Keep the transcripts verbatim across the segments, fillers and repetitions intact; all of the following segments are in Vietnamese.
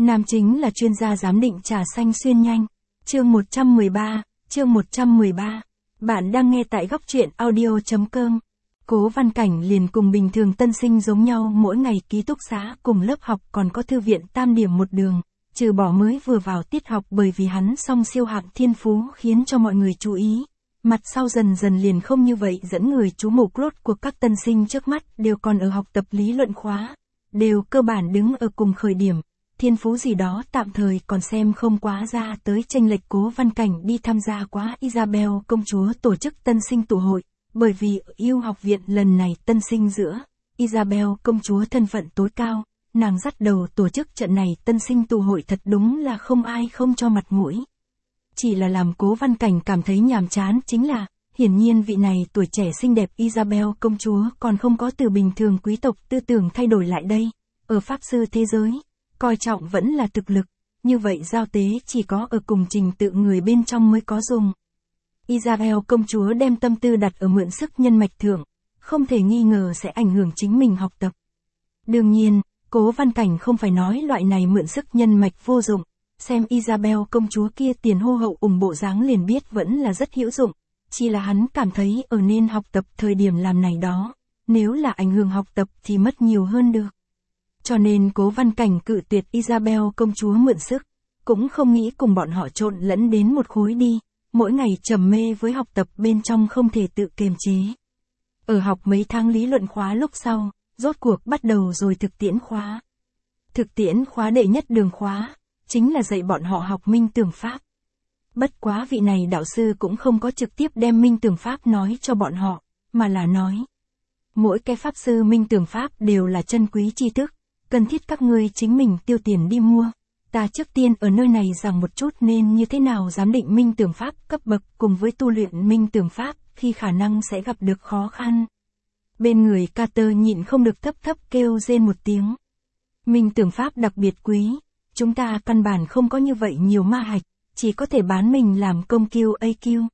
Nam chính là chuyên gia giám định trà xanh xuyên nhanh. Chương một trăm mười ba, chương một trăm mười ba. Bạn đang nghe tại góc truyện audio chấm com. Cố Văn Cảnh liền cùng bình thường tân sinh giống nhau, mỗi ngày ký túc xá cùng lớp học, còn có thư viện tam điểm một đường, trừ bỏ mới vừa vào tiết học bởi vì hắn song siêu hạng thiên phú khiến cho mọi người chú ý. Mặt sau dần dần liền không như vậy dẫn người chú mục, rốt cuộc các tân sinh trước mắt đều còn ở học tập lý luận khóa, đều cơ bản đứng ở cùng khởi điểm, thiên phú gì đó tạm thời còn xem không quá ra tới chênh lệch. Cố Văn Cảnh đi tham gia quá Isabel công chúa tổ chức tân sinh tụ hội, bởi vì ở yêu học viện lần này tân sinh giữa Isabel công chúa thân phận tối cao, nàng dắt đầu tổ chức trận này tân sinh tụ hội, thật đúng là không ai không cho mặt mũi. Chỉ là làm Cố Văn Cảnh cảm thấy nhàm chán chính là, hiển nhiên vị này tuổi trẻ xinh đẹp Isabel công chúa còn không có từ bình thường quý tộc tư tưởng thay đổi lại đây. Ở pháp sư thế giới, coi trọng vẫn là thực lực, như vậy giao tế chỉ có ở cùng trình tự người bên trong mới có dùng. Isabel công chúa đem tâm tư đặt ở mượn sức nhân mạch thượng, không thể nghi ngờ sẽ ảnh hưởng chính mình học tập. Đương nhiên, Cố Văn Cảnh không phải nói loại này mượn sức nhân mạch vô dụng, xem Isabel công chúa kia tiền hô hậu ủng bộ dáng liền biết vẫn là rất hữu dụng, chỉ là hắn cảm thấy ở nên học tập thời điểm làm này đó, nếu là ảnh hưởng học tập thì mất nhiều hơn được. Cho nên Cố Văn Cảnh cự tuyệt Isabel công chúa mượn sức, cũng không nghĩ cùng bọn họ trộn lẫn đến một khối đi, mỗi ngày trầm mê với học tập bên trong không thể tự kiềm chế. Ở học mấy tháng lý luận khóa lúc sau, rốt cuộc bắt đầu rồi thực tiễn khóa. Thực tiễn khóa đệ nhất đường khóa, chính là dạy bọn họ học minh tưởng pháp. Bất quá vị này đạo sư cũng không có trực tiếp đem minh tưởng pháp nói cho bọn họ, mà là nói: mỗi cái pháp sư minh tưởng pháp đều là chân quý tri thức, cần thiết các ngươi chính mình tiêu tiền đi mua. Ta trước tiên ở nơi này rằng một chút nên như thế nào giám định minh tưởng pháp cấp bậc cùng với tu luyện minh tưởng pháp khi khả năng sẽ gặp được khó khăn. Bên người Carter nhịn không được thấp thấp kêu rên một tiếng. Minh tưởng pháp đặc biệt quý, chúng ta căn bản không có như vậy nhiều ma hạch, chỉ có thể bán mình làm công kiu a kiu.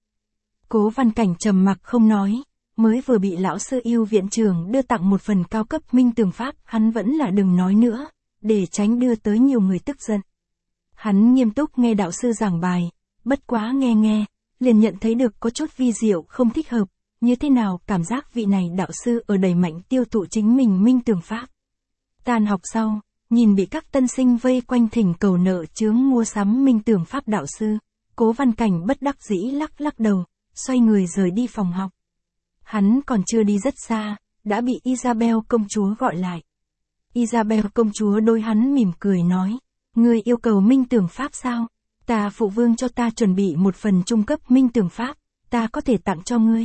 Cố Văn Cảnh trầm mặc không nói, mới vừa bị lão sư yêu viện trưởng đưa tặng một phần cao cấp minh tưởng pháp, hắn vẫn là đừng nói nữa, để tránh đưa tới nhiều người tức giận. Hắn nghiêm túc nghe đạo sư giảng bài, bất quá nghe nghe, liền nhận thấy được có chút vi diệu không thích hợp, như thế nào cảm giác vị này đạo sư ở đẩy mạnh tiêu thụ chính mình minh tưởng pháp. Tan học sau, nhìn bị các tân sinh vây quanh thỉnh cầu nợ chướng mua sắm minh tưởng pháp đạo sư, Cố Văn Cảnh bất đắc dĩ lắc lắc đầu, xoay người rời đi phòng học. Hắn còn chưa đi rất xa, đã bị Isabel công chúa gọi lại. Isabel công chúa đối hắn mỉm cười nói: ngươi yêu cầu minh tưởng pháp sao? Ta phụ vương cho ta chuẩn bị một phần trung cấp minh tưởng pháp, ta có thể tặng cho ngươi.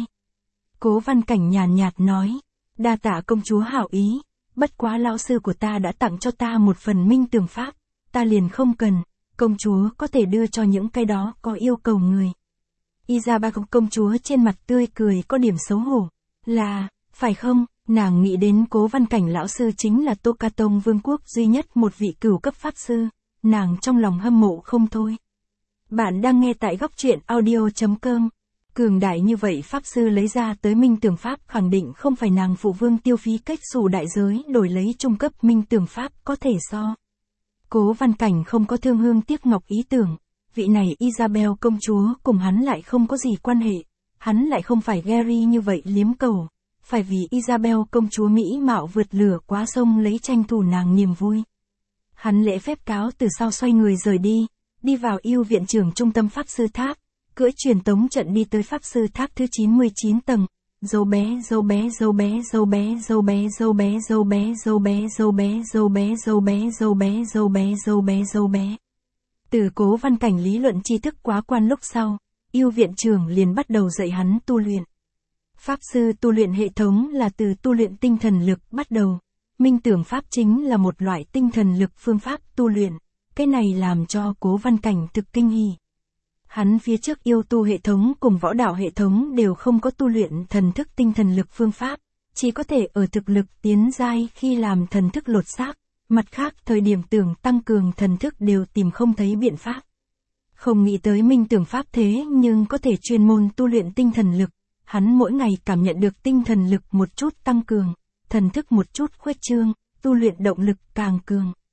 Cố Văn Cảnh nhàn nhạt nói: đa tạ công chúa hảo ý, bất quá lão sư của ta đã tặng cho ta một phần minh tưởng pháp, ta liền không cần, công chúa có thể đưa cho những cái đó có yêu cầu người. Isabel công chúa trên mặt tươi cười có điểm xấu hổ. Là, phải không? Nàng nghĩ đến Cố Văn Cảnh lão sư chính là Tô Ca Tông vương quốc duy nhất một vị cửu cấp pháp sư, nàng trong lòng hâm mộ không thôi. Bạn đang nghe tại góc truyện audio chấm com. Cường đại như vậy pháp sư lấy ra tới minh tưởng pháp, khẳng định không phải nàng phụ vương tiêu phí cách xù đại giới đổi lấy trung cấp minh tưởng pháp có thể so. Cố Văn Cảnh không có thương hương tiếc ngọc ý tưởng, vị này Isabel công chúa cùng hắn lại không có gì quan hệ, hắn lại không phải Gary như vậy liếm cầu, phải vì Isabel công chúa mỹ mạo vượt lửa quá sông lấy tranh thủ nàng niềm vui. Hắn lễ phép cáo từ sau xoay người rời đi, đi vào yêu viện trưởng trung tâm pháp sư tháp, cưỡi truyền tống trận đi tới pháp sư tháp thứ chín mươi chín tầng. Dâu bé dâu bé dâu bé dâu bé dâu bé dâu bé dâu bé dâu bé dâu bé dâu bé dâu bé dâu bé dâu bé dâu bé dâu bé. Từ Cố Văn Cảnh lý luận tri thức quá quan lúc sau, yêu viện trưởng liền bắt đầu dạy hắn tu luyện. Pháp sư tu luyện hệ thống là từ tu luyện tinh thần lực bắt đầu. Minh tưởng pháp chính là một loại tinh thần lực phương pháp tu luyện, cái này làm cho Cố Văn Cảnh thực kinh hỉ. Hắn phía trước yêu tu hệ thống cùng võ đạo hệ thống đều không có tu luyện thần thức tinh thần lực phương pháp, chỉ có thể ở thực lực tiến giai khi làm thần thức lột xác, mặt khác thời điểm tưởng tăng cường thần thức đều tìm không thấy biện pháp. Không nghĩ tới minh tưởng pháp thế nhưng có thể chuyên môn tu luyện tinh thần lực, hắn mỗi ngày cảm nhận được tinh thần lực một chút tăng cường, thần thức một chút khuếch trương, tu luyện động lực càng cường.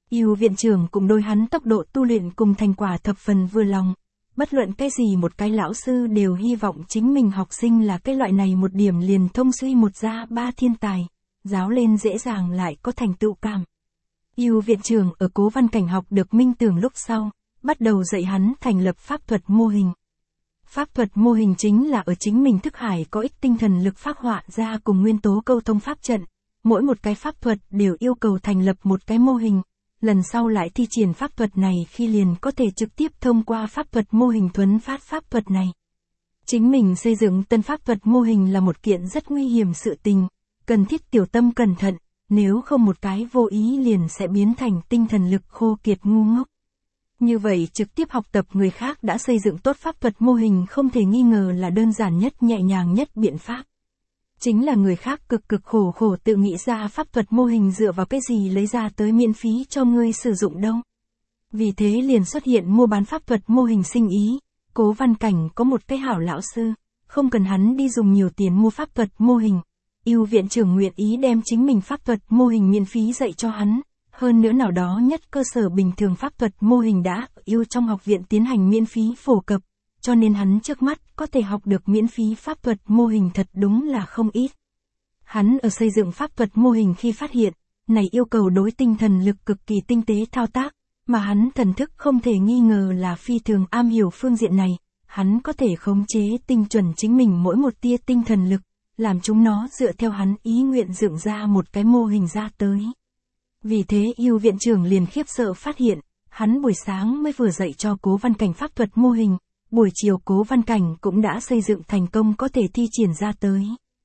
Yêu viện trưởng cũng đối hắn tốc độ tu luyện cùng thành quả thập phần vừa lòng. Bất luận cái gì một cái lão sư đều hy vọng chính mình học sinh là cái loại này một điểm liền thông suy một ra ba thiên tài, giáo lên dễ dàng lại có thành tựu cảm. Yêu viện trưởng ở Cố Văn Cảnh học được minh tưởng lúc sau, bắt đầu dạy hắn thành lập pháp thuật mô hình. Pháp thuật mô hình chính là ở chính mình thức hải có ích tinh thần lực phác họa ra cùng nguyên tố câu thông pháp trận. Mỗi một cái pháp thuật đều yêu cầu thành lập một cái mô hình, lần sau lại thi triển pháp thuật này khi liền có thể trực tiếp thông qua pháp thuật mô hình thuấn phát pháp thuật này. Chính mình xây dựng tân pháp thuật mô hình là một kiện rất nguy hiểm sự tình, cần thiết tiểu tâm cẩn thận, nếu không một cái vô ý liền sẽ biến thành tinh thần lực khô kiệt ngu ngốc. Như vậy trực tiếp học tập người khác đã xây dựng tốt pháp thuật mô hình không thể nghi ngờ là đơn giản nhất nhẹ nhàng nhất biện pháp. Chính là người khác cực cực khổ khổ tự nghĩ ra pháp thuật mô hình dựa vào cái gì lấy ra tới miễn phí cho ngươi sử dụng đâu. Vì thế liền xuất hiện mua bán pháp thuật mô hình sinh ý. Cố Văn Cảnh có một cái hảo lão sư, không cần hắn đi dùng nhiều tiền mua pháp thuật mô hình. Yêu viện trưởng nguyện ý đem chính mình pháp thuật mô hình miễn phí dạy cho hắn. Hơn nữa nào đó nhất cơ sở bình thường pháp thuật mô hình đã yêu trong học viện tiến hành miễn phí phổ cập, cho nên hắn trước mắt có thể học được miễn phí pháp thuật mô hình thật đúng là không ít. Hắn ở xây dựng pháp thuật mô hình khi phát hiện, này yêu cầu đối tinh thần lực cực kỳ tinh tế thao tác, mà hắn thần thức không thể nghi ngờ là phi thường am hiểu phương diện này, hắn có thể khống chế tinh chuẩn chính mình mỗi một tia tinh thần lực, làm chúng nó dựa theo hắn ý nguyện dựng ra một cái mô hình ra tới. Vì thế yêu viện trưởng liền khiếp sợ phát hiện, hắn buổi sáng mới vừa dạy cho Cố Văn Cảnh pháp thuật mô hình, buổi chiều Cố Văn Cảnh cũng đã xây dựng thành công có thể thi triển ra tới.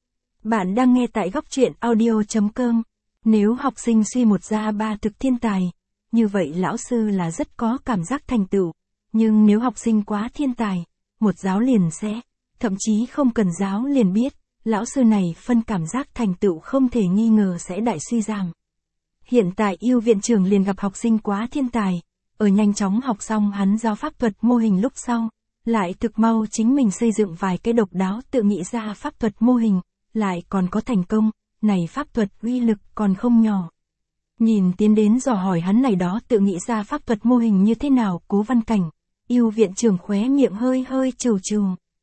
Bạn đang nghe tại góc truyện audio chấm com. Nếu học sinh suy một ra ba thực thiên tài, như vậy lão sư là rất có cảm giác thành tựu, nhưng nếu học sinh quá thiên tài, một giáo liền sẽ, thậm chí không cần giáo liền biết, lão sư này phân cảm giác thành tựu không thể nghi ngờ sẽ đại suy giảm. Hiện tại yêu viện trưởng liền gặp học sinh quá thiên tài, ở nhanh chóng học xong hắn giáo pháp thuật mô hình lúc sau, lại thực mau chính mình xây dựng vài cái độc đáo tự nghĩ ra pháp thuật mô hình, lại còn có thành công, này pháp thuật uy lực còn không nhỏ. Nhìn tiến đến dò hỏi hắn này đó tự nghĩ ra pháp thuật mô hình như thế nào, Cố Văn Cảnh, yêu viện trưởng khóe miệng hơi hơi trừ trừ.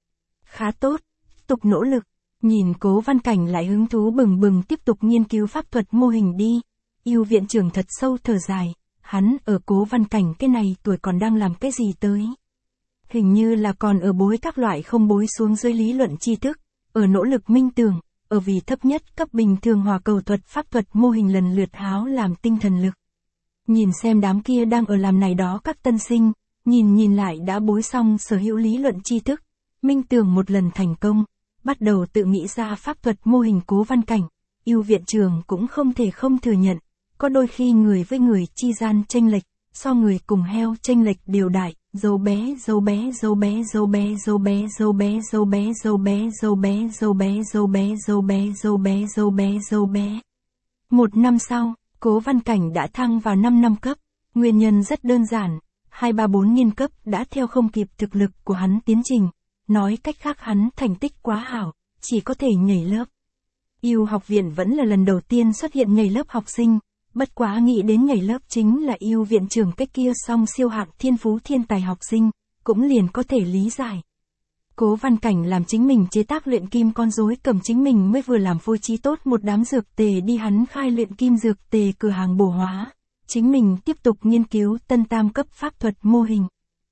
Khá tốt, tiếp tục nỗ lực, nhìn Cố Văn Cảnh lại hứng thú bừng bừng tiếp tục nghiên cứu pháp thuật mô hình đi. Yêu viện trưởng thật sâu thở dài, hắn ở Cố Văn Cảnh cái này tuổi còn đang làm cái gì tới. Hình như là còn ở bối các loại không bối xuống dưới lý luận tri thức, ở nỗ lực minh tưởng, ở vì thấp nhất cấp bình thường hòa cầu thuật pháp thuật mô hình lần lượt háo làm tinh thần lực. Nhìn xem đám kia đang ở làm này đó các tân sinh, nhìn nhìn lại đã bối xong sở hữu lý luận tri thức, minh tưởng một lần thành công, bắt đầu tự nghĩ ra pháp thuật mô hình Cố Văn Cảnh, yêu viện trưởng cũng không thể không thừa nhận. Có đôi khi người với người chi gian chênh lệch, so người cùng heo chênh lệch đều đại, dâu bé dâu bé dâu bé dâu bé dâu bé dâu bé dâu bé dâu bé dâu bé dâu bé dâu bé dâu bé dâu bé dâu bé dâu bé. Một năm sau, Cố Văn Cảnh đã thăng vào năm năm cấp, nguyên nhân rất đơn giản, hai ba bốn niên cấp đã theo không kịp thực lực của hắn tiến trình, nói cách khác hắn thành tích quá hảo, chỉ có thể nhảy lớp. Yêu học viện vẫn là lần đầu tiên xuất hiện nhảy lớp học sinh. Bất quá nghĩ đến nhảy lớp chính là yêu viện trưởng cái kia song siêu hạng thiên phú thiên tài học sinh, cũng liền có thể lý giải. Cố Văn Cảnh làm chính mình chế tác luyện kim con rối cầm chính mình mới vừa làm phối trí tốt một đám dược tề đi hắn khai luyện kim dược tề cửa hàng bổ hóa, chính mình tiếp tục nghiên cứu tân tam cấp pháp thuật mô hình.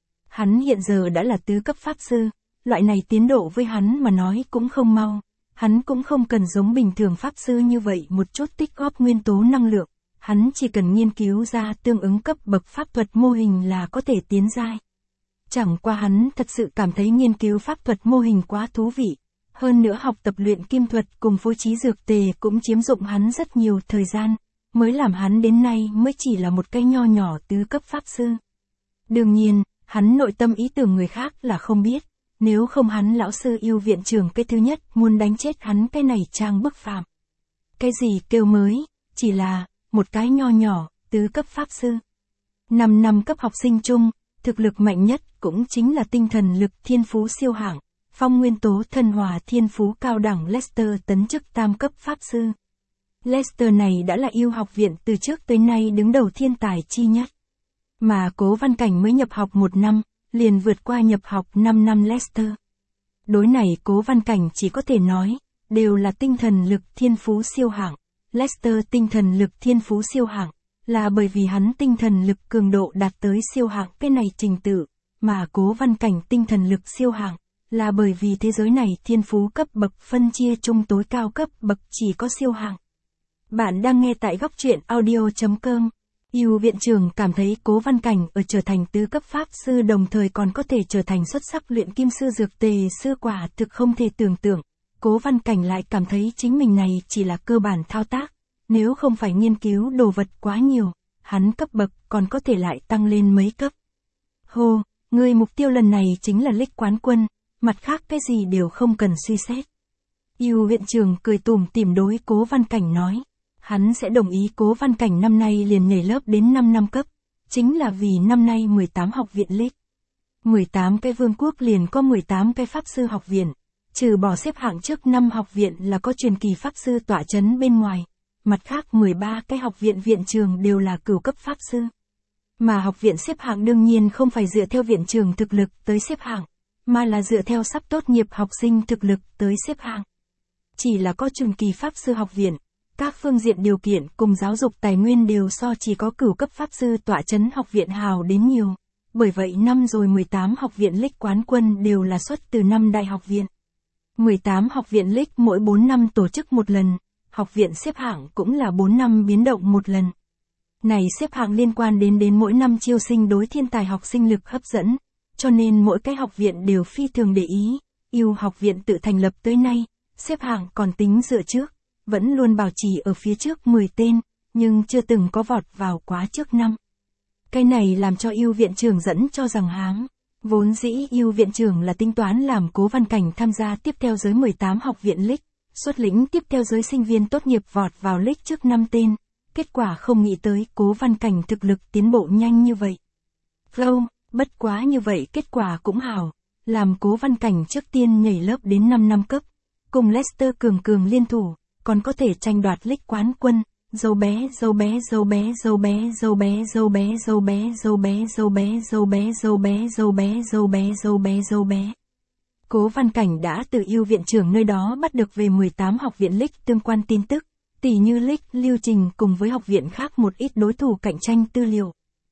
Hắn hiện giờ đã là tứ cấp pháp sư, loại này tiến độ với hắn mà nói cũng không mau, hắn cũng không cần giống bình thường pháp sư như vậy một chút tích góp nguyên tố năng lượng. Hắn chỉ cần nghiên cứu ra tương ứng cấp bậc pháp thuật mô hình là có thể tiến giai. Chẳng qua hắn thật sự cảm thấy nghiên cứu pháp thuật mô hình quá thú vị. Hơn nữa học tập luyện kim thuật cùng phối trí dược tề cũng chiếm dụng hắn rất nhiều thời gian, mới làm hắn đến nay mới chỉ là một cái nho nhỏ tứ cấp pháp sư. Đương nhiên, hắn nội tâm ý tưởng người khác là không biết, nếu không hắn lão sư yêu viện trưởng cái thứ nhất muốn đánh chết hắn cái này trang bức phạm. Cái gì kêu mới, chỉ là một cái nho nhỏ, tứ cấp pháp sư. Năm năm cấp học sinh chung, thực lực mạnh nhất cũng chính là tinh thần lực thiên phú siêu hạng, phong nguyên tố thân hòa thiên phú cao đẳng Lester tấn chức tam cấp pháp sư. Leicester này đã là yêu học viện từ trước tới nay đứng đầu thiên tài chi nhất. Mà Cố Văn Cảnh mới nhập học một năm, liền vượt qua nhập học năm năm Leicester. Đối này Cố Văn Cảnh chỉ có thể nói, đều là tinh thần lực thiên phú siêu hạng. Leicester tinh thần lực thiên phú siêu hạng, là bởi vì hắn tinh thần lực cường độ đạt tới siêu hạng cái này trình tự, mà Cố Văn Cảnh tinh thần lực siêu hạng, là bởi vì thế giới này thiên phú cấp bậc phân chia chung tối cao cấp bậc chỉ có siêu hạng. Bạn đang nghe tại góc truyện audio chấm com. Yêu viện trưởng cảm thấy Cố Văn Cảnh ở trở thành tứ cấp pháp sư đồng thời còn có thể trở thành xuất sắc luyện kim sư dược tề sư quả thực không thể tưởng tượng. Cố Văn Cảnh lại cảm thấy chính mình này chỉ là cơ bản thao tác, nếu không phải nghiên cứu đồ vật quá nhiều, hắn cấp bậc còn có thể lại tăng lên mấy cấp. Hô, người mục tiêu lần này chính là League quán quân, mặt khác cái gì đều không cần suy xét. Yêu viện trưởng cười tủm tỉm đối Cố Văn Cảnh nói, hắn sẽ đồng ý Cố Văn Cảnh năm nay liền nhảy lớp đến năm năm cấp, chính là vì năm nay mười tám học viện League. mười tám cái vương quốc liền có mười tám cái pháp sư học viện, trừ bỏ xếp hạng trước năm học viện là có truyền kỳ pháp sư tọa chấn bên ngoài, mặt khác mười ba cái học viện viện trường đều là cửu cấp pháp sư. Mà học viện xếp hạng đương nhiên không phải dựa theo viện trường thực lực tới xếp hạng, mà là dựa theo sắp tốt nghiệp học sinh thực lực tới xếp hạng. Chỉ là có truyền kỳ pháp sư học viện, các phương diện điều kiện cùng giáo dục tài nguyên đều so chỉ có cửu cấp pháp sư tọa chấn học viện hào đến nhiều. Bởi vậy năm rồi mười tám học viện League quán quân đều là xuất từ năm đại học viện. mười tám học viện League mỗi bốn năm tổ chức một lần, học viện xếp hạng cũng là bốn năm biến động một lần. Này xếp hạng liên quan đến đến mỗi năm chiêu sinh đối thiên tài học sinh lực hấp dẫn, cho nên mỗi cái học viện đều phi thường để ý. Yêu học viện tự thành lập tới nay, xếp hạng còn tính dựa trước, vẫn luôn bảo trì ở phía trước mười tên, nhưng chưa từng có vọt vào quá trước năm. Cái này làm cho yêu viện trưởng dẫn cho rằng háng. Vốn dĩ yêu viện trưởng là tính toán làm Cố Văn Cảnh tham gia tiếp theo giới mười tám học viện League, xuất lĩnh tiếp theo giới sinh viên tốt nghiệp vọt vào League trước năm tên, kết quả không nghĩ tới Cố Văn Cảnh thực lực tiến bộ nhanh như vậy. Flow, bất quá như vậy kết quả cũng hảo, làm Cố Văn Cảnh trước tiên nhảy lớp đến năm năm cấp, cùng Leicester cường cường liên thủ, còn có thể tranh đoạt League quán quân. Dâu bé, dâu bé, dâu bé, dâu bé, dâu bé, dâu bé, dâu bé, dâu bé, dâu bé, dâu bé, dâu bé, dâu bé, dâu bé, dâu bé, dâu bé. Cố Văn Cảnh đã từ yêu viện trưởng nơi đó bắt được về mười tám học viện League tương quan tin tức, tỉ như League lưu trình cùng với học viện khác một ít đối thủ cạnh tranh tư liệu.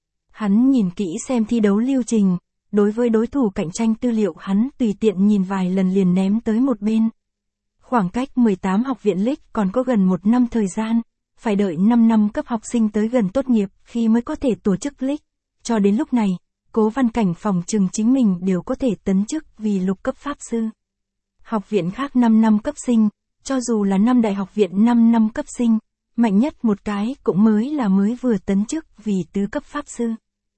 Hắn nhìn kỹ xem thi đấu lưu trình, đối với đối thủ cạnh tranh tư liệu hắn tùy tiện nhìn vài lần liền ném tới một bên. Khoảng cách mười tám học viện League còn có gần một năm thời gian. Phải đợi năm năm cấp học sinh tới gần tốt nghiệp khi mới có thể tổ chức League. Cho đến lúc này, Cố Văn Cảnh phòng trừng chính mình đều có thể tấn chức vì lục cấp pháp sư. Học viện khác năm năm cấp sinh, cho dù là năm đại học viện năm năm cấp sinh, mạnh nhất một cái cũng mới là mới vừa tấn chức vì tứ cấp pháp sư.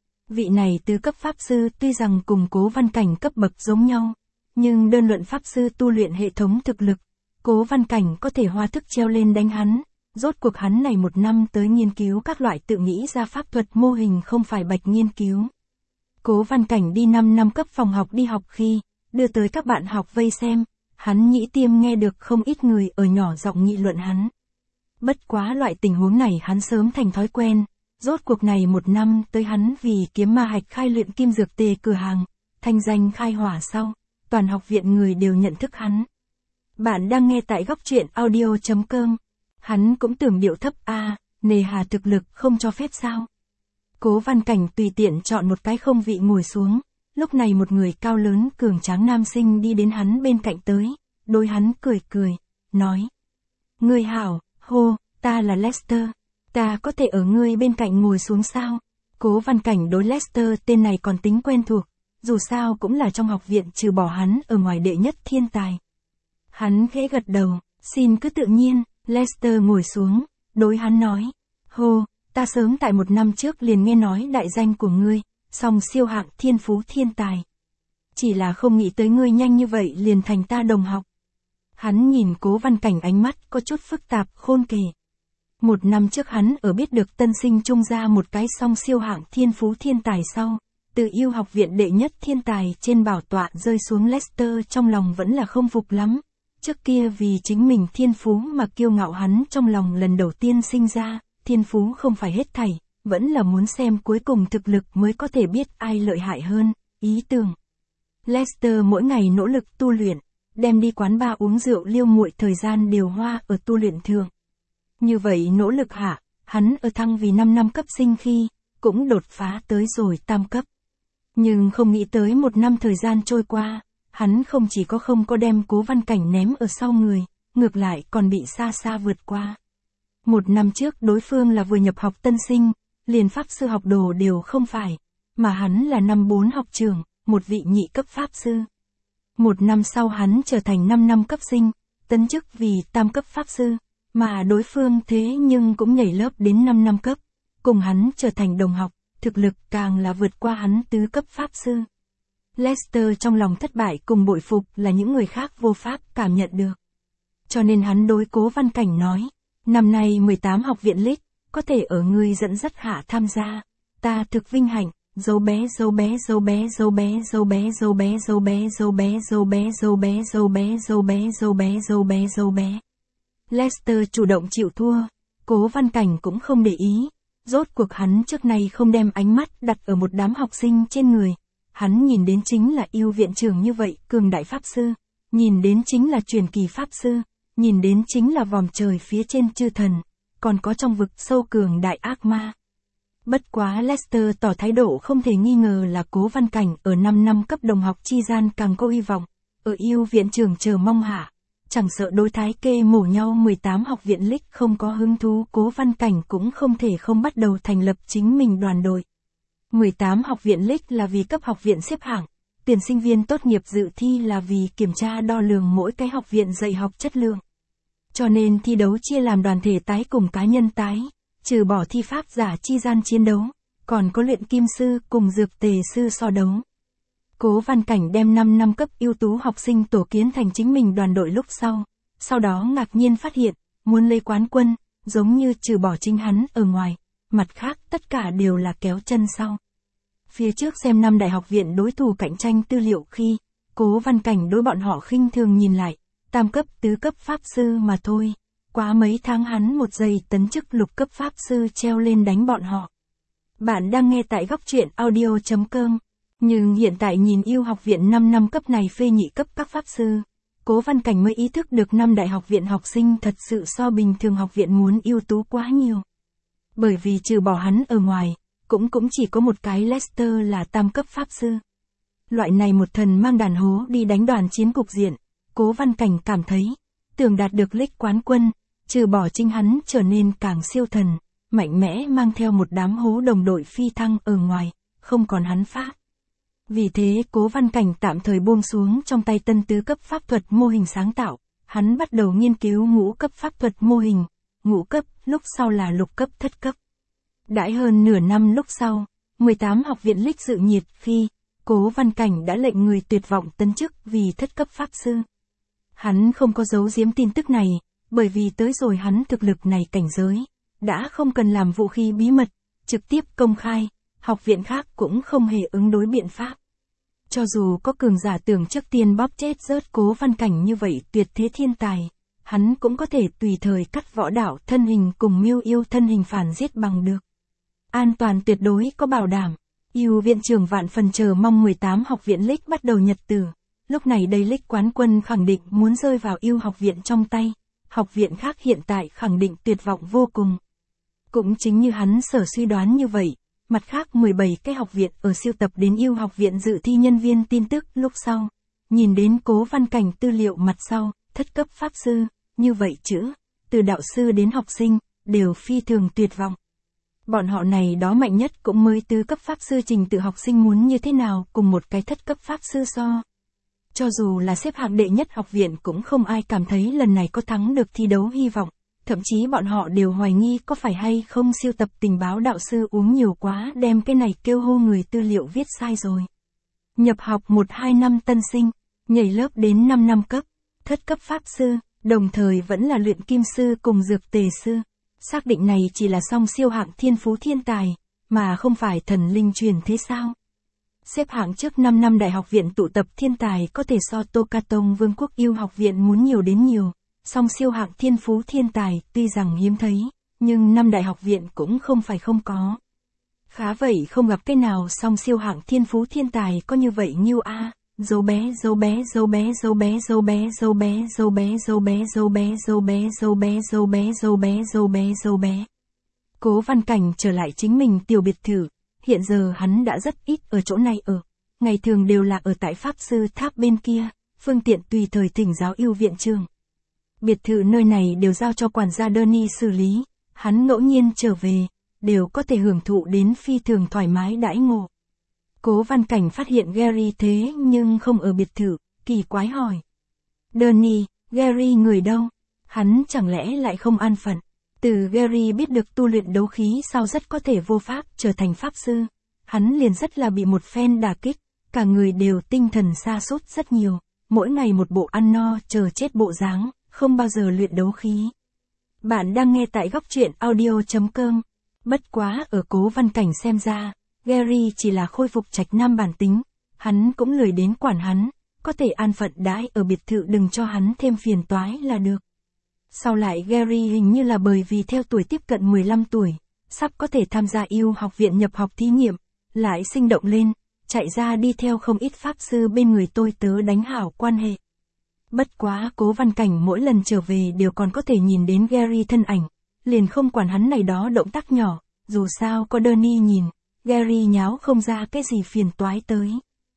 Vị này tứ cấp pháp sư tuy rằng cùng Cố Văn Cảnh cấp bậc giống nhau, nhưng đơn luận pháp sư tu luyện hệ thống thực lực, Cố Văn Cảnh có thể hoa thức treo lên đánh hắn. Rốt cuộc hắn này một năm tới nghiên cứu các loại tự nghĩ ra pháp thuật mô hình không phải bạch nghiên cứu. Cố Văn Cảnh đi năm năm cấp phòng học đi học khi, đưa tới các bạn học vây xem, hắn nhĩ tiêm nghe được không ít người ở nhỏ giọng nghị luận hắn. Bất quá loại tình huống này hắn sớm thành thói quen, rốt cuộc này một năm tới hắn vì kiếm ma hạch khai luyện kim dược tề cửa hàng, thanh danh khai hỏa sau, toàn học viện người đều nhận thức hắn. Bạn đang nghe tại góc truyện audio chấm com. Hắn cũng tưởng điệu thấp a, à, nề hà thực lực không cho phép sao. Cố Văn Cảnh tùy tiện chọn một cái không vị ngồi xuống, lúc này một người cao lớn cường tráng nam sinh đi đến hắn bên cạnh tới, đối hắn cười cười, nói. Ngươi hảo, hô, ta là Leicester, ta có thể ở ngươi bên cạnh ngồi xuống sao? Cố Văn Cảnh đối Leicester tên này còn tính quen thuộc, dù sao cũng là trong học viện trừ bỏ hắn ở ngoài đệ nhất thiên tài. Hắn khẽ gật đầu, xin cứ tự nhiên. Leicester ngồi xuống, đối hắn nói, hô, ta sớm tại một năm trước liền nghe nói đại danh của ngươi, song siêu hạng thiên phú thiên tài. Chỉ là không nghĩ tới ngươi nhanh như vậy liền thành ta đồng học. Hắn nhìn Cố Văn Cảnh ánh mắt có chút phức tạp khôn kể. Một năm trước hắn ở biết được tân sinh trung ra một cái song siêu hạng thiên phú thiên tài sau, từ yêu học viện đệ nhất thiên tài trên bảo tọa rơi xuống Leicester trong lòng vẫn là không phục lắm. Trước kia vì chính mình thiên phú mà kiêu ngạo hắn trong lòng lần đầu tiên sinh ra, thiên phú không phải hết thảy, vẫn là muốn xem cuối cùng thực lực mới có thể biết ai lợi hại hơn, ý tưởng. Lester mỗi ngày nỗ lực tu luyện, đem đi quán bar uống rượu liêu muội thời gian đều hoa ở tu luyện thường. Như vậy nỗ lực hạ, hắn ở thăng vì năm năm cấp sinh khi, cũng đột phá tới rồi tam cấp. Nhưng không nghĩ tới một năm thời gian trôi qua, hắn không chỉ có không có đem Cố Văn Cảnh ném ở sau người, ngược lại còn bị xa xa vượt qua. Một năm trước đối phương là vừa nhập học tân sinh, liền pháp sư học đồ đều không phải, mà hắn là năm bốn học trưởng, một vị nhị cấp pháp sư. Một năm sau hắn trở thành năm năm cấp sinh, tấn chức vì tam cấp pháp sư, mà đối phương thế nhưng cũng nhảy lớp đến năm năm cấp, cùng hắn trở thành đồng học, thực lực càng là vượt qua hắn tứ cấp pháp sư. Lester trong lòng thất bại cùng bội phục là những người khác vô pháp cảm nhận được. Cho nên hắn đối Cố Văn Cảnh nói, năm nay mười tám học viện League, có thể ở ngươi dẫn dắt hạ tham gia, ta thực vinh hạnh, dấu bé dấu bé dấu bé dấu bé dấu bé dấu bé dấu bé dấu bé dấu bé dấu bé dấu bé dấu bé dấu bé dấu bé dấu bé. Lester chủ động chịu thua, Cố Văn Cảnh cũng không để ý, rốt cuộc hắn trước nay không đem ánh mắt đặt ở một đám học sinh trên người. Hắn nhìn đến chính là yêu viện trưởng như vậy, cường đại pháp sư, nhìn đến chính là truyền kỳ pháp sư, nhìn đến chính là vòm trời phía trên chư thần, còn có trong vực sâu cường đại ác ma. Bất quá Lester tỏ thái độ không thể nghi ngờ là Cố Văn Cảnh ở năm năm cấp đồng học chi gian càng có hy vọng, ở yêu viện trưởng chờ mong hạ, chẳng sợ đối thái kê mổ nhau mười tám học viện League không có hứng thú, Cố Văn Cảnh cũng không thể không bắt đầu thành lập chính mình đoàn đội. mười tám học viện League là vì cấp học viện xếp hạng, tuyển sinh viên tốt nghiệp dự thi là vì kiểm tra đo lường mỗi cái học viện dạy học chất lượng. Cho nên thi đấu chia làm đoàn thể tái cùng cá nhân tái, trừ bỏ thi pháp giả chi gian chiến đấu, còn có luyện kim sư cùng dược tề sư so đấu. Cố Văn Cảnh đem năm năm cấp ưu tú học sinh tổ kiến thành chính mình đoàn đội lúc sau, sau đó ngạc nhiên phát hiện, muốn lấy quán quân, giống như trừ bỏ chính hắn ở ngoài, mặt khác tất cả đều là kéo chân sau. Phía trước xem năm đại học viện đối thủ cạnh tranh tư liệu khi, Cố Văn Cảnh đối bọn họ khinh thường nhìn lại, tam cấp tứ cấp pháp sư mà thôi, quá mấy tháng hắn một giây tấn chức lục cấp pháp sư treo lên đánh bọn họ. Bạn đang nghe tại góc truyện audio chấm com, nhưng hiện tại nhìn yêu học viện năm năm cấp này phê nhị cấp các pháp sư, Cố Văn Cảnh mới ý thức được năm đại học viện học sinh thật sự so bình thường học viện muốn ưu tú quá nhiều. Bởi vì trừ bỏ hắn ở ngoài, cũng cũng chỉ có một cái Lester là tam cấp pháp sư. Loại này một thần mang đàn hố đi đánh đoàn chiến cục diện, Cố Văn Cảnh cảm thấy, tưởng đạt được League quán quân, trừ bỏ chính hắn trở nên càng siêu thần, mạnh mẽ mang theo một đám hố đồng đội phi thăng ở ngoài, không còn hắn pháp. Vì thế Cố Văn Cảnh tạm thời buông xuống trong tay tân tứ cấp pháp thuật mô hình sáng tạo, hắn bắt đầu nghiên cứu ngũ cấp pháp thuật mô hình, ngũ cấp, lúc sau là lục cấp thất cấp. Đãi hơn nửa năm lúc sau, mười tám học viện League dự nhiệt khi, Cố Văn Cảnh đã lệnh người tuyệt vọng tấn chức vì thất cấp pháp sư. Hắn không có giấu giếm tin tức này, bởi vì tới rồi hắn thực lực này cảnh giới, đã không cần làm vũ khí bí mật, trực tiếp công khai, học viện khác cũng không hề ứng đối biện pháp. Cho dù có cường giả tưởng trước tiên bóp chết rớt Cố Văn Cảnh như vậy tuyệt thế thiên tài, hắn cũng có thể tùy thời cắt võ đạo thân hình cùng miêu yêu thân hình phản giết bằng được. An toàn tuyệt đối có bảo đảm. Yêu viện trưởng vạn phần chờ mong mười tám học viện League bắt đầu nhật tử. Lúc này đây League quán quân khẳng định muốn rơi vào yêu học viện trong tay. Học viện khác hiện tại khẳng định tuyệt vọng vô cùng. Cũng chính như hắn sở suy đoán như vậy, mặt khác mười bảy cái học viện ở siêu tập đến yêu học viện dự thi nhân viên tin tức lúc sau. Nhìn đến Cố Văn Cảnh tư liệu mặt sau, thất cấp pháp sư, như vậy chữ, từ đạo sư đến học sinh, đều phi thường tuyệt vọng. Bọn họ này đó mạnh nhất cũng mới tứ cấp pháp sư trình tự học sinh muốn như thế nào cùng một cái thất cấp pháp sư so. Cho dù là xếp hạng đệ nhất học viện cũng không ai cảm thấy lần này có thắng được thi đấu hy vọng, thậm chí bọn họ đều hoài nghi có phải hay không siêu tập tình báo đạo sư uống nhiều quá đem cái này kêu hô người tư liệu viết sai rồi. Nhập học một hai năm tân sinh, nhảy lớp đến năm năm cấp, thất cấp pháp sư, đồng thời vẫn là luyện kim sư cùng dược tề sư. Xác định này chỉ là song siêu hạng thiên phú thiên tài, mà không phải thần linh truyền thế sao. Xếp hạng trước năm năm Đại học viện tụ tập thiên tài có thể so Tokatong Vương quốc yêu học viện muốn nhiều đến nhiều, song siêu hạng thiên phú thiên tài tuy rằng hiếm thấy, nhưng năm đại học viện cũng không phải không có. Khá vậy không gặp cái nào song siêu hạng thiên phú thiên tài có như vậy Nghiêu a. Dấu bé dấu bé dấu bé dấu bé dấu bé dấu bé dấu bé dấu bé dấu bé dấu bé dấu bé dấu bé dấu bé dấu bé dấu bé. Cố Văn Cảnh trở lại chính mình tiểu biệt thự, hiện giờ hắn đã rất ít ở chỗ này ở, ngày thường đều là ở tại Pháp Sư Tháp bên kia, phương tiện tùy thời thỉnh giáo yêu viện trường. Biệt thự nơi này đều giao cho quản gia Danny xử lý, hắn ngẫu nhiên trở về, đều có thể hưởng thụ đến phi thường thoải mái đãi ngộ. Cố Văn Cảnh phát hiện Gary thế nhưng không ở biệt thự, kỳ quái hỏi. Danny, Gary người đâu? Hắn chẳng lẽ lại không an phận? Từ Gary biết được tu luyện đấu khí sau rất có thể vô pháp trở thành pháp sư, hắn liền rất là bị một phen đả kích, cả người đều tinh thần sa sút rất nhiều, mỗi ngày một bộ ăn no chờ chết bộ dáng, không bao giờ luyện đấu khí. Bạn đang nghe tại góc truyện audio chấm com. Bất quá ở Cố Văn Cảnh xem ra, Gary chỉ là khôi phục trạch nam bản tính, hắn cũng lười đến quản hắn, có thể an phận đãi ở biệt thự đừng cho hắn thêm phiền toái là được. Sau lại Gary hình như là bởi vì theo tuổi tiếp cận mười lăm tuổi, sắp có thể tham gia yêu học viện nhập học thí nghiệm, lại sinh động lên, chạy ra đi theo không ít pháp sư bên người tôi tớ đánh hảo quan hệ. Bất quá Cố Văn Cảnh mỗi lần trở về đều còn có thể nhìn đến Gary thân ảnh, liền không quản hắn này đó động tác nhỏ, dù sao có Danny nhìn, Gary nháo không ra cái gì phiền toái tới.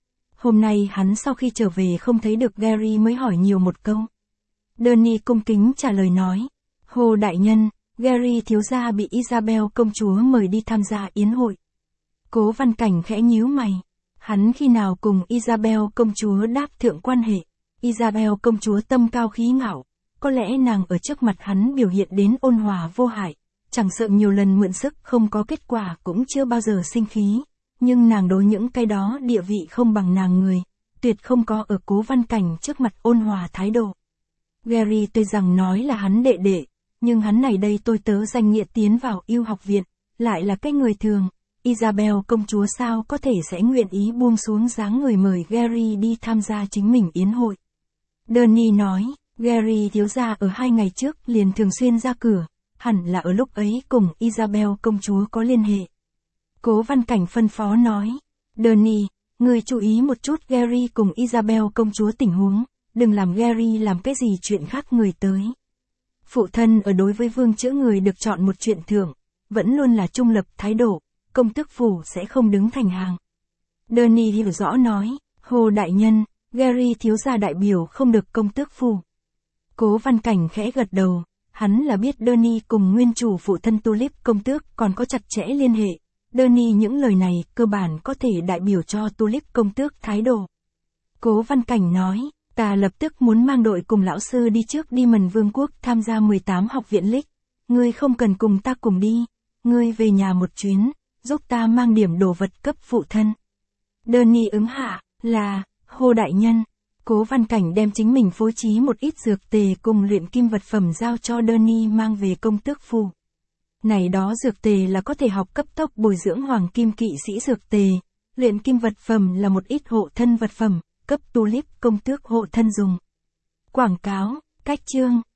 Hôm nay hắn sau khi trở về không thấy được Gary mới hỏi nhiều một câu. Danny cung kính trả lời nói, Hồ đại nhân, Gary thiếu gia bị Isabel công chúa mời đi tham gia yến hội. Cố Văn Cảnh khẽ nhíu mày, hắn khi nào cùng Isabel công chúa đáp thượng quan hệ, Isabel công chúa tâm cao khí ngạo, có lẽ nàng ở trước mặt hắn biểu hiện đến ôn hòa vô hại, chẳng sợ nhiều lần mượn sức không có kết quả cũng chưa bao giờ sinh khí, nhưng nàng đối những cái đó địa vị không bằng nàng người, tuyệt không có ở Cố Văn Cảnh trước mặt ôn hòa thái độ. Gary tuy rằng nói là hắn đệ đệ, nhưng hắn này đây tôi tớ danh nghĩa tiến vào yêu học viện, lại là cái người thường, Isabel công chúa sao có thể sẽ nguyện ý buông xuống dáng người mời Gary đi tham gia chính mình yến hội. Danny nói, Gary thiếu gia ở hai ngày trước liền thường xuyên ra cửa, hẳn là ở lúc ấy cùng Isabel công chúa có liên hệ. Cố Văn Cảnh phân phó nói, Danny, người chú ý một chút Gary cùng Isabel công chúa tình huống, đừng làm Gary làm cái gì chuyện khác người tới. Phụ thân ở đối với vương chữa người được chọn một chuyện thưởng, vẫn luôn là trung lập thái độ, công tước phủ sẽ không đứng thành hàng. Danny hiểu rõ nói, Hồ đại nhân, Gary thiếu gia đại biểu không được công tước phủ. Cố Văn Cảnh khẽ gật đầu, hắn là biết Danny cùng nguyên chủ phụ thân Tulip công tước còn có chặt chẽ liên hệ. Danny những lời này cơ bản có thể đại biểu cho Tulip công tước thái độ. Cố Văn Cảnh nói, ta lập tức muốn mang đội cùng lão sư đi trước đi Mần Vương quốc tham gia mười tám học viện Lick. Ngươi không cần cùng ta cùng đi, ngươi về nhà một chuyến, giúp ta mang điểm đồ vật cấp phụ thân. Danny ứng hạ, là, Hồ đại nhân. Cố Văn Cảnh đem chính mình phối trí một ít dược tề cùng luyện kim vật phẩm giao cho Danny mang về công tước phủ. Này đó dược tề là có thể học cấp tốc bồi dưỡng hoàng kim kỵ sĩ dược tề, luyện kim vật phẩm là một ít hộ thân vật phẩm, cấp Tulip công tước hộ thân dùng. Quảng cáo, cách chương.